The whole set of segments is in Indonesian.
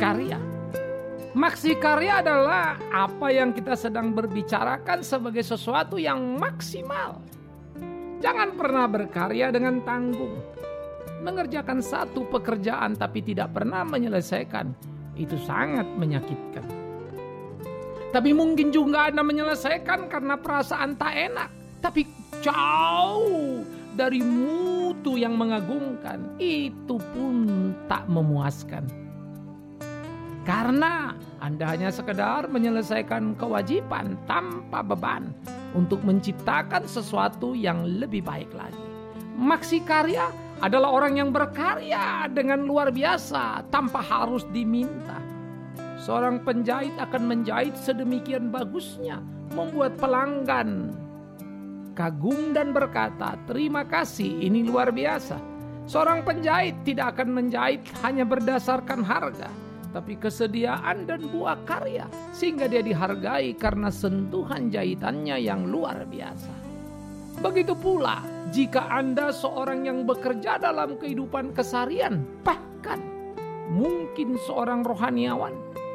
karya. Maksi karya adalah apa yang kita sedang berbicarakan sebagai sesuatu yang maksimal. Jangan pernah berkarya dengan tanggung. Mengerjakan satu pekerjaan tapi tidak pernah menyelesaikan, itu sangat menyakitkan. Tapi mungkin juga Anda menyelesaikan karena perasaan tak enak, tapi jauh dari mutu yang mengagumkan, itu pun tak memuaskan. Karena Anda hanya sekedar menyelesaikan kewajiban tanpa beban untuk menciptakan sesuatu yang lebih baik lagi. Maksi karya adalah orang yang berkarya dengan luar biasa tanpa harus diminta. Seorang penjahit akan menjahit sedemikian bagusnya, membuat pelanggan kagum dan berkata, "Terima kasih, ini luar biasa." Seorang penjahit tidak akan menjahit hanya berdasarkan harga, tapi kesediaan dan buah karya, sehingga dia dihargai karena sentuhan jahitannya yang luar biasa. Begitu pula jika Anda seorang yang bekerja dalam kehidupan keseharian, bahkan mungkin seorang rohaniawan,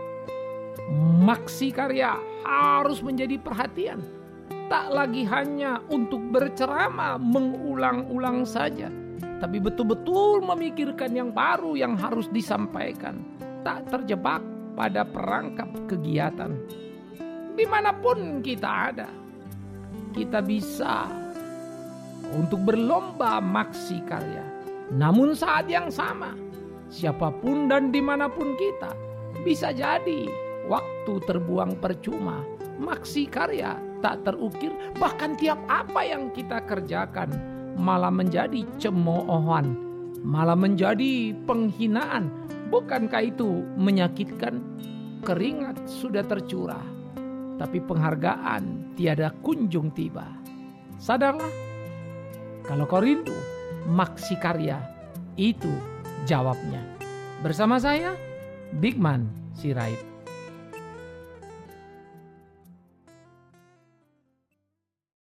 maksi karya harus menjadi perhatian. Tak lagi hanya untuk berceramah mengulang-ulang saja, tapi betul-betul memikirkan yang baru yang harus disampaikan. Tak terjebak pada perangkap kegiatan. Dimanapun kita ada, kita bisa untuk berlomba maksi karya. Namun saat yang sama, siapapun dan dimanapun kita, bisa jadi waktu terbuang percuma. Maksi karya tak terukir, bahkan tiap apa yang kita kerjakan malah menjadi cemoohan, malah menjadi penghinaan. Bukankah itu menyakitkan? Keringat sudah tercurah, tapi penghargaan tiada kunjung tiba. Sadarlah, kalau kau rindu maksi karya, itu jawabnya. Bersama saya, Bigman Sirait.